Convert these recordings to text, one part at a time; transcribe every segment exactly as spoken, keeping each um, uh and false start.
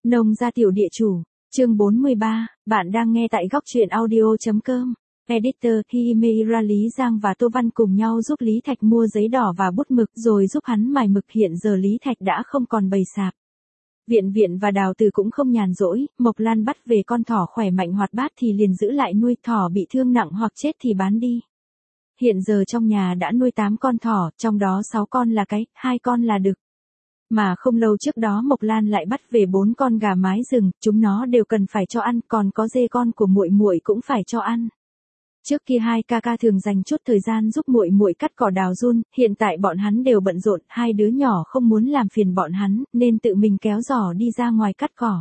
Nông gia tiểu địa chủ, chương bốn mươi ba, bạn đang nghe tại góc truyện audio.com. Editor Himera Lý Giang và Tô Văn cùng nhau giúp Lý Thạch mua giấy đỏ và bút mực rồi giúp hắn mài mực. Hiện giờ Lý Thạch đã không còn bầy sạp. Viện Viện và Đào Từ cũng không nhàn rỗi, Mộc Lan bắt về con thỏ khỏe mạnh hoạt bát thì liền giữ lại nuôi, thỏ bị thương nặng hoặc chết thì bán đi. Hiện giờ trong nhà đã nuôi tám con thỏ, trong đó sáu con là cái, hai con là đực. Mà không lâu trước đó Mộc Lan lại bắt về bốn con gà mái rừng, chúng nó đều cần phải cho ăn, còn có dê con của muội muội cũng phải cho ăn. Trước kia hai ca ca thường dành chút thời gian giúp muội muội cắt cỏ đào giun, hiện tại bọn hắn đều bận rộn, hai đứa nhỏ không muốn làm phiền bọn hắn, nên tự mình kéo giỏ đi ra ngoài cắt cỏ.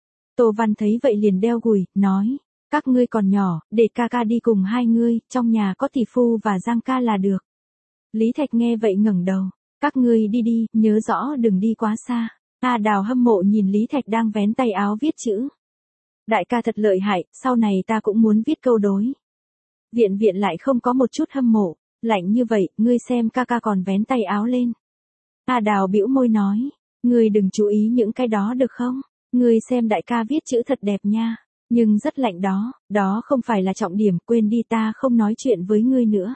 Tô Văn thấy vậy liền đeo gùi, nói, các ngươi còn nhỏ, để ca ca đi cùng hai ngươi, trong nhà có tỷ phu và Giang ca là được. Lý Thạch nghe vậy ngẩng đầu, các ngươi đi đi, nhớ rõ đừng đi quá xa. A Đào hâm mộ nhìn Lý Thạch đang vén tay áo viết chữ. Đại ca thật lợi hại, sau này ta cũng muốn viết câu đối. Viện Viện lại không có một chút hâm mộ, lạnh như vậy, ngươi xem ca ca còn vén tay áo lên. A Đào bĩu môi nói, ngươi đừng chú ý những cái đó được không? Ngươi xem đại ca viết chữ thật đẹp nha, nhưng rất lạnh đó, đó không phải là trọng điểm, quên đi, ta không nói chuyện với ngươi nữa.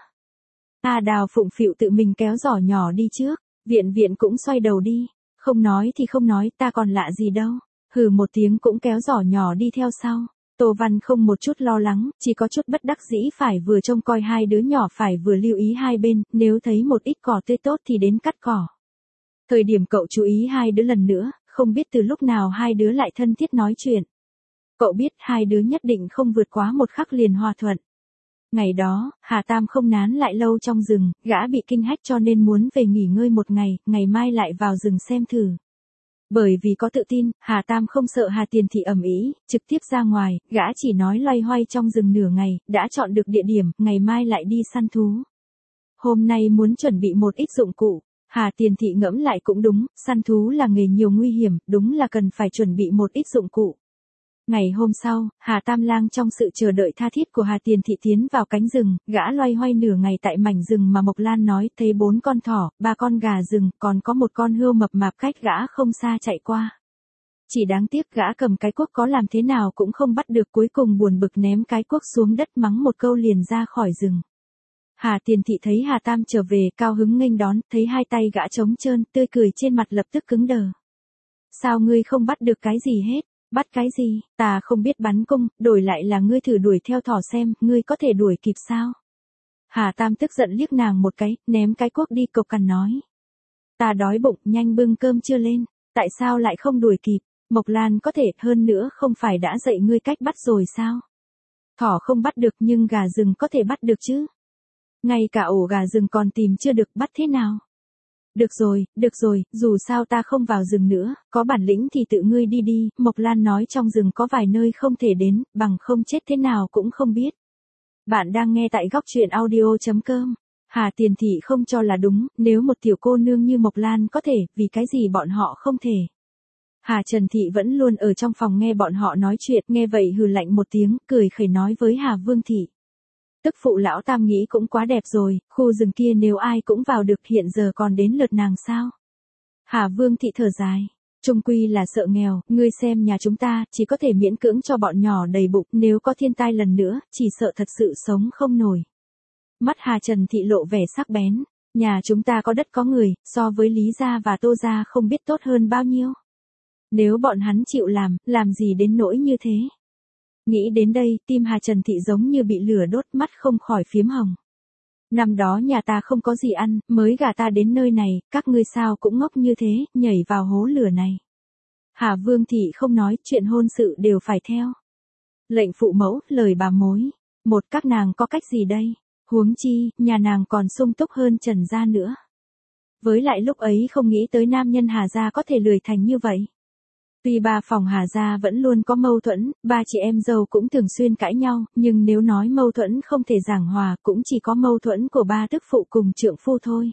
A Đào phụng phịu tự mình kéo giỏ nhỏ đi trước, Viện Viện cũng xoay đầu đi, không nói thì không nói, ta còn lạ gì đâu, hừ một tiếng cũng kéo giỏ nhỏ đi theo sau. Tô Văn không một chút lo lắng, chỉ có chút bất đắc dĩ, phải vừa trông coi hai đứa nhỏ phải vừa lưu ý hai bên, nếu thấy một ít cỏ tươi tốt thì đến cắt cỏ. Thời điểm cậu chú ý hai đứa lần nữa, không biết từ lúc nào hai đứa lại thân thiết nói chuyện. Cậu biết hai đứa nhất định không vượt quá một khắc liền hòa thuận. Ngày đó, Hà Tam không nán lại lâu trong rừng, gã bị kinh hách cho nên muốn về nghỉ ngơi một ngày, ngày mai lại vào rừng xem thử. Bởi vì có tự tin, Hà Tam không sợ Hà Tiền Thị ầm ĩ, trực tiếp ra ngoài, gã chỉ nói loay hoay trong rừng nửa ngày, đã chọn được địa điểm, ngày mai lại đi săn thú. Hôm nay muốn chuẩn bị một ít dụng cụ, Hà Tiền Thị ngẫm lại cũng đúng, săn thú là nghề nhiều nguy hiểm, đúng là cần phải chuẩn bị một ít dụng cụ. Ngày hôm sau, Hà Tam Lang trong sự chờ đợi tha thiết của Hà Tiền Thị tiến vào cánh rừng, gã loay hoay nửa ngày tại mảnh rừng mà Mộc Lan nói, thấy bốn con thỏ, ba con gà rừng, còn có một con hươu mập mạp cách gã không xa chạy qua. Chỉ đáng tiếc gã cầm cái cuốc có làm thế nào cũng không bắt được, cuối cùng buồn bực ném cái cuốc xuống đất mắng một câu liền ra khỏi rừng. Hà Tiền Thị thấy Hà Tam trở về, cao hứng nghênh đón, thấy hai tay gã trống trơn, tươi cười trên mặt lập tức cứng đờ. Sao ngươi không bắt được cái gì hết? Bắt cái gì, ta không biết bắn cung, đổi lại là ngươi thử đuổi theo thỏ xem, ngươi có thể đuổi kịp sao? Hà Tam tức giận liếc nàng một cái, ném cái cuốc đi, cộc cằn nói. Ta đói bụng, nhanh bưng cơm chưa lên, tại sao lại không đuổi kịp? Mộc Lan có thể, hơn nữa không phải đã dạy ngươi cách bắt rồi sao? Thỏ không bắt được nhưng gà rừng có thể bắt được chứ? Ngay cả ổ gà rừng còn tìm chưa được, bắt thế nào? Được rồi, được rồi, dù sao ta không vào rừng nữa, có bản lĩnh thì tự ngươi đi đi, Mộc Lan nói, trong rừng có vài nơi không thể đến, bằng không chết thế nào cũng không biết. Bạn đang nghe tại góc truyện audio.com. Hà Tiền Thị không cho là đúng, nếu một tiểu cô nương như Mộc Lan có thể, vì cái gì bọn họ không thể. Hà Trần Thị vẫn luôn ở trong phòng nghe bọn họ nói chuyện, nghe vậy hừ lạnh một tiếng, cười khẩy nói với Hà Vương Thị. Tức phụ lão Tam nghĩ cũng quá đẹp rồi, khu rừng kia nếu ai cũng vào được, hiện giờ còn đến lượt nàng sao? Hà Vương Thị thở dài, chung quy là sợ nghèo, ngươi xem nhà chúng ta, chỉ có thể miễn cưỡng cho bọn nhỏ đầy bụng, nếu có thiên tai lần nữa, chỉ sợ thật sự sống không nổi. Mắt Hà Trần Thị lộ vẻ sắc bén, nhà chúng ta có đất có người, so với Lý gia và Tô gia không biết tốt hơn bao nhiêu. Nếu bọn hắn chịu làm, làm gì đến nỗi như thế? Nghĩ đến đây, tim Hà Trần Thị giống như bị lửa đốt, mắt không khỏi phiếm hồng. Năm đó nhà ta không có gì ăn, mới gả ta đến nơi này, các ngươi sao cũng ngốc như thế, nhảy vào hố lửa này. Hà Vương Thị không nói, chuyện hôn sự đều phải theo. Lệnh phụ mẫu, lời bà mối. Một, các nàng có cách gì đây? Huống chi, nhà nàng còn sung túc hơn Trần gia nữa. Với lại lúc ấy không nghĩ tới nam nhân Hà gia có thể lười thành như vậy. Tuy ba phòng Hà gia vẫn luôn có mâu thuẫn, ba chị em dâu cũng thường xuyên cãi nhau, nhưng nếu nói mâu thuẫn không thể giảng hòa, cũng chỉ có mâu thuẫn của ba tức phụ cùng trượng phu thôi.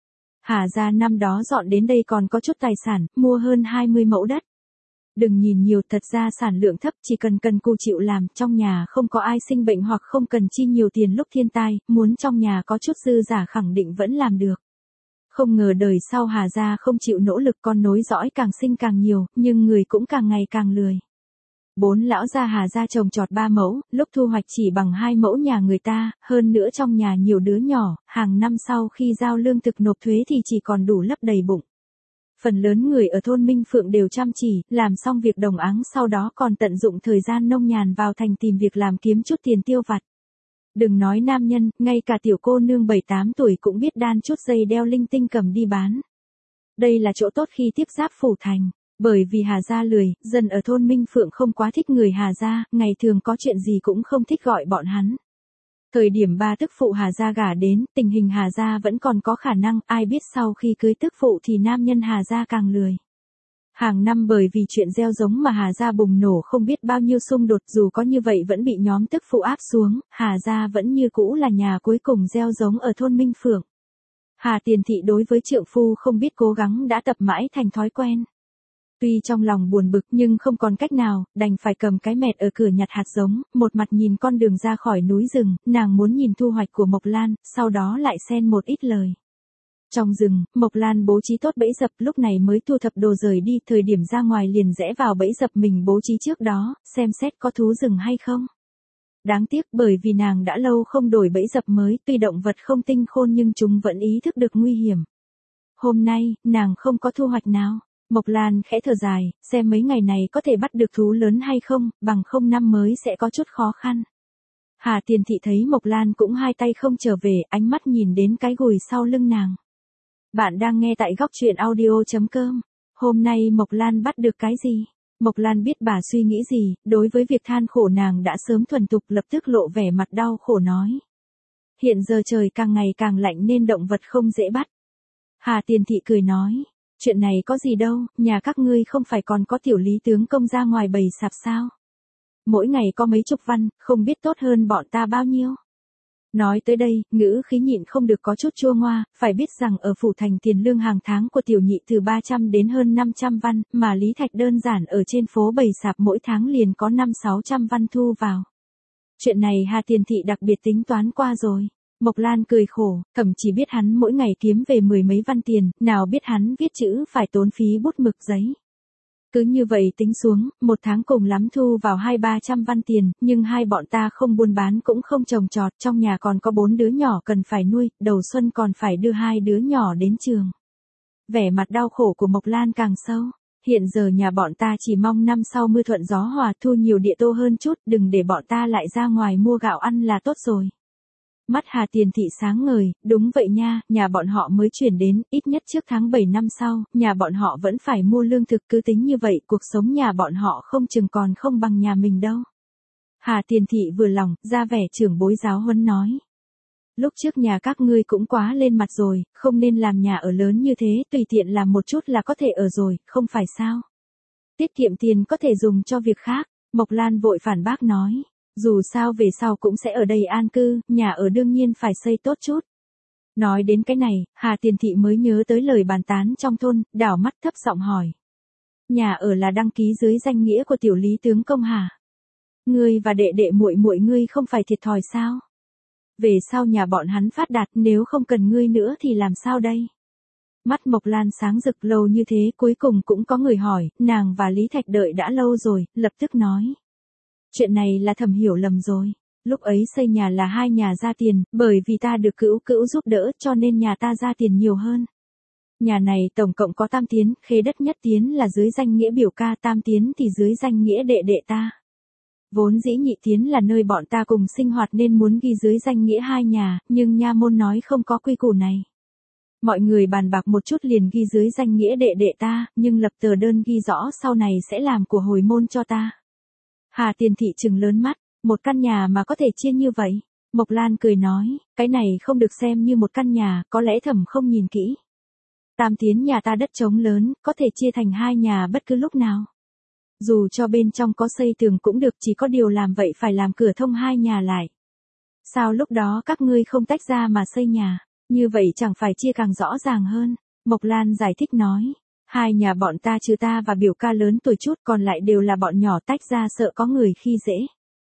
Hà gia năm đó dọn đến đây còn có chút tài sản, mua hơn hai mươi mẫu đất. Đừng nhìn nhiều, thật ra sản lượng thấp, chỉ cần cần cù chịu làm, trong nhà không có ai sinh bệnh hoặc không cần chi nhiều tiền lúc thiên tai, muốn trong nhà có chút dư giả khẳng định vẫn làm được. Không ngờ đời sau Hà gia không chịu nỗ lực, con nối dõi càng sinh càng nhiều, nhưng người cũng càng ngày càng lười. Bốn lão gia Hà gia trồng trọt ba mẫu, lúc thu hoạch chỉ bằng hai mẫu nhà người ta, hơn nữa trong nhà nhiều đứa nhỏ, hàng năm sau khi giao lương thực nộp thuế thì chỉ còn đủ lấp đầy bụng. Phần lớn người ở thôn Minh Phượng đều chăm chỉ, làm xong việc đồng áng sau đó còn tận dụng thời gian nông nhàn vào thành tìm việc làm kiếm chút tiền tiêu vặt. Đừng nói nam nhân, ngay cả tiểu cô nương bảy tám tuổi cũng biết đan chút dây đeo linh tinh cầm đi bán. Đây là chỗ tốt khi tiếp giáp phủ thành. Bởi vì Hà gia lười, dân ở thôn Minh Phượng không quá thích người Hà gia, ngày thường có chuyện gì cũng không thích gọi bọn hắn. Thời điểm ba tức phụ Hà gia gả đến, tình hình Hà gia vẫn còn có khả năng, ai biết sau khi cưới tức phụ thì nam nhân Hà gia càng lười. Hàng năm bởi vì chuyện gieo giống mà Hà gia bùng nổ không biết bao nhiêu xung đột, dù có như vậy vẫn bị nhóm tức phụ áp xuống, Hà gia vẫn như cũ là nhà cuối cùng gieo giống ở thôn Minh Phượng. Hà Tiền Thị đối với trượng phu không biết cố gắng đã tập mãi thành thói quen. Tuy trong lòng buồn bực nhưng không còn cách nào, đành phải cầm cái mẹt ở cửa nhặt hạt giống, một mặt nhìn con đường ra khỏi núi rừng, nàng muốn nhìn thu hoạch của Mộc Lan, sau đó lại xen một ít lời. Trong rừng, Mộc Lan bố trí tốt bẫy dập, lúc này mới thu thập đồ rời đi, thời điểm ra ngoài liền rẽ vào bẫy dập mình bố trí trước đó, xem xét có thú rừng hay không. Đáng tiếc bởi vì nàng đã lâu không đổi bẫy dập mới, tuy động vật không tinh khôn nhưng chúng vẫn ý thức được nguy hiểm. Hôm nay, nàng không có thu hoạch nào. Mộc Lan khẽ thở dài, xem mấy ngày này có thể bắt được thú lớn hay không, bằng không năm mới sẽ có chút khó khăn. Hà Tiền Thị thấy Mộc Lan cũng hai tay không trở về, ánh mắt nhìn đến cái gùi sau lưng nàng. Bạn đang nghe tại góc truyện audio chấm com. Hôm nay Mộc Lan bắt được cái gì? Mộc Lan biết bà suy nghĩ gì, đối với việc than khổ nàng đã sớm thuần thục, lập tức lộ vẻ mặt đau khổ nói. Hiện giờ trời càng ngày càng lạnh nên động vật không dễ bắt. Hà Tiền Thị cười nói. Chuyện này có gì đâu, nhà các ngươi không phải còn có tiểu lý tướng công ra ngoài bày sạp sao? Mỗi ngày có mấy chục văn, không biết tốt hơn bọn ta bao nhiêu. Nói tới đây, ngữ khí nhịn không được có chút chua ngoa, phải biết rằng ở phủ thành tiền lương hàng tháng của tiểu nhị từ ba trăm đến hơn năm trăm văn, mà Lý Thạch đơn giản ở trên phố bày sạp mỗi tháng liền có năm sáu trăm văn thu vào. Chuyện này Hà Tiền Thị đặc biệt tính toán qua rồi. Mộc Lan cười khổ, thậm chỉ biết hắn mỗi ngày kiếm về mười mấy văn tiền, nào biết hắn viết chữ phải tốn phí bút mực giấy. Cứ như vậy tính xuống, một tháng cùng lắm thu vào hai ba trăm văn tiền, nhưng hai bọn ta không buôn bán cũng không trồng trọt, trong nhà còn có bốn đứa nhỏ cần phải nuôi, đầu xuân còn phải đưa hai đứa nhỏ đến trường. Vẻ mặt đau khổ của Mộc Lan càng sâu. Hiện giờ nhà bọn ta chỉ mong năm sau mưa thuận gió hòa, thu nhiều địa tô hơn chút, đừng để bọn ta lại ra ngoài mua gạo ăn là tốt rồi. Mắt Hà Tiền Thị sáng ngời, đúng vậy nha, nhà bọn họ mới chuyển đến, ít nhất trước tháng bảy năm sau, nhà bọn họ vẫn phải mua lương thực, cứ tính như vậy, cuộc sống nhà bọn họ không chừng còn không bằng nhà mình đâu. Hà Tiền Thị vừa lòng, ra vẻ trưởng bối giáo huấn nói. Lúc trước nhà các ngươi cũng quá lên mặt rồi, không nên làm nhà ở lớn như thế, tùy tiện làm một chút là có thể ở rồi, không phải sao. Tiết kiệm tiền có thể dùng cho việc khác, Mộc Lan vội phản bác nói. Dù sao về sau cũng sẽ ở đây an cư, nhà ở đương nhiên phải xây tốt chút. Nói đến cái này, Hà Tiền Thị mới nhớ tới lời bàn tán trong thôn, đảo mắt thấp giọng hỏi. Nhà ở là đăng ký dưới danh nghĩa của tiểu lý tướng công hả? Ngươi và đệ đệ muội muội ngươi không phải thiệt thòi sao? Về sau nhà bọn hắn phát đạt, nếu không cần ngươi nữa thì làm sao đây? Mắt Mộc Lan sáng rực, lâu như thế cuối cùng cũng có người hỏi, nàng và Lý Thạch đợi đã lâu rồi, lập tức nói. Chuyện này là Thẩm hiểu lầm rồi. Lúc ấy xây nhà là hai nhà ra tiền, bởi vì ta được cữu cữu giúp đỡ cho nên nhà ta ra tiền nhiều hơn. Nhà này tổng cộng có tam tiến, khế đất nhất tiến là dưới danh nghĩa biểu ca, tam tiến thì dưới danh nghĩa đệ đệ ta. Vốn dĩ nhị tiến là nơi bọn ta cùng sinh hoạt nên muốn ghi dưới danh nghĩa hai nhà, nhưng nha môn nói không có quy củ này. Mọi người bàn bạc một chút liền ghi dưới danh nghĩa đệ đệ ta, nhưng lập tờ đơn ghi rõ sau này sẽ làm của hồi môn cho ta. Hà Tiền Thị trừng lớn mắt, một căn nhà mà có thể chia như vậy. Mộc Lan cười nói, cái này không được xem như một căn nhà, có lẽ Thẩm không nhìn kỹ. Tam tiến nhà ta đất trống lớn, có thể chia thành hai nhà bất cứ lúc nào. Dù cho bên trong có xây tường cũng được, chỉ có điều làm vậy phải làm cửa thông hai nhà lại. Sao lúc đó các ngươi không tách ra mà xây nhà, như vậy chẳng phải chia càng rõ ràng hơn. Mộc Lan giải thích nói. Hai nhà bọn ta trừ ta và biểu ca lớn tuổi chút còn lại đều là bọn nhỏ, tách ra sợ có người khi dễ.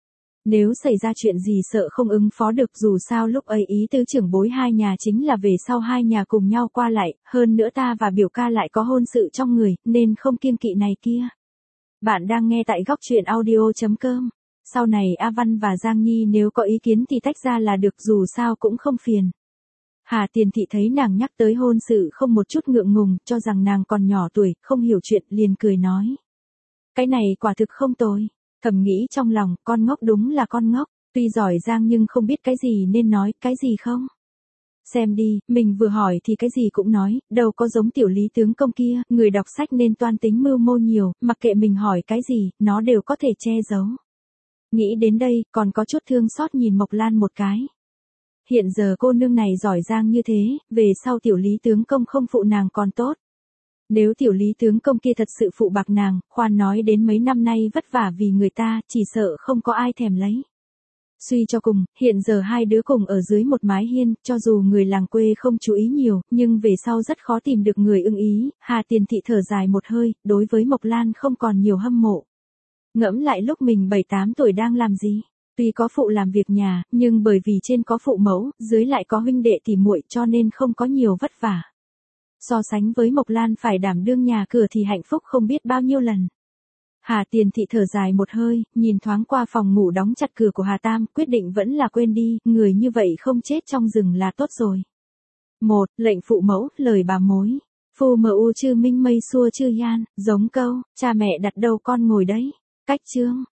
Nếu xảy ra chuyện gì sợ không ứng phó được, dù sao lúc ấy ý tứ trưởng bối hai nhà chính là về sau hai nhà cùng nhau qua lại, hơn nữa ta và biểu ca lại có hôn sự trong người, nên không kiêng kỵ này kia. Bạn đang nghe tại góc truyện audio.com. Sau này A Văn và Giang Nhi nếu có ý kiến thì tách ra là được, dù sao cũng không phiền. Hà Tiền Thị thấy nàng nhắc tới hôn sự không một chút ngượng ngùng, cho rằng nàng còn nhỏ tuổi, không hiểu chuyện, liền cười nói. Cái này quả thực không tồi. Thầm nghĩ trong lòng, con ngốc đúng là con ngốc, tuy giỏi giang nhưng không biết cái gì nên nói, cái gì không. Xem đi, mình vừa hỏi thì cái gì cũng nói, đâu có giống tiểu lý tướng công kia, người đọc sách nên toan tính mưu mô nhiều, mặc kệ mình hỏi cái gì, nó đều có thể che giấu. Nghĩ đến đây, còn có chút thương xót nhìn Mộc Lan một cái. Hiện giờ cô nương này giỏi giang như thế, về sau tiểu lý tướng công không phụ nàng còn tốt. Nếu tiểu lý tướng công kia thật sự phụ bạc nàng, khoan nói đến mấy năm nay vất vả vì người ta, chỉ sợ không có ai thèm lấy. Suy cho cùng, hiện giờ hai đứa cùng ở dưới một mái hiên, cho dù người làng quê không chú ý nhiều, nhưng về sau rất khó tìm được người ưng ý. Hà Tiền Thị thở dài một hơi, đối với Mộc Lan không còn nhiều hâm mộ. Ngẫm lại lúc mình bảy tám tuổi đang làm gì? Tuy có phụ làm việc nhà, nhưng bởi vì trên có phụ mẫu, dưới lại có huynh đệ tỉ muội cho nên không có nhiều vất vả. So sánh với Mộc Lan phải đảm đương nhà cửa thì hạnh phúc không biết bao nhiêu lần. Hà Tiền Thị thở dài một hơi, nhìn thoáng qua phòng ngủ đóng chặt cửa của Hà Tam, quyết định vẫn là quên đi, người như vậy không chết trong rừng là tốt rồi. Một, lệnh phụ mẫu, lời bà mối. Phu mờ u chư minh mây xua chư yan, giống câu, cha mẹ đặt đâu con ngồi đấy. Cách chương.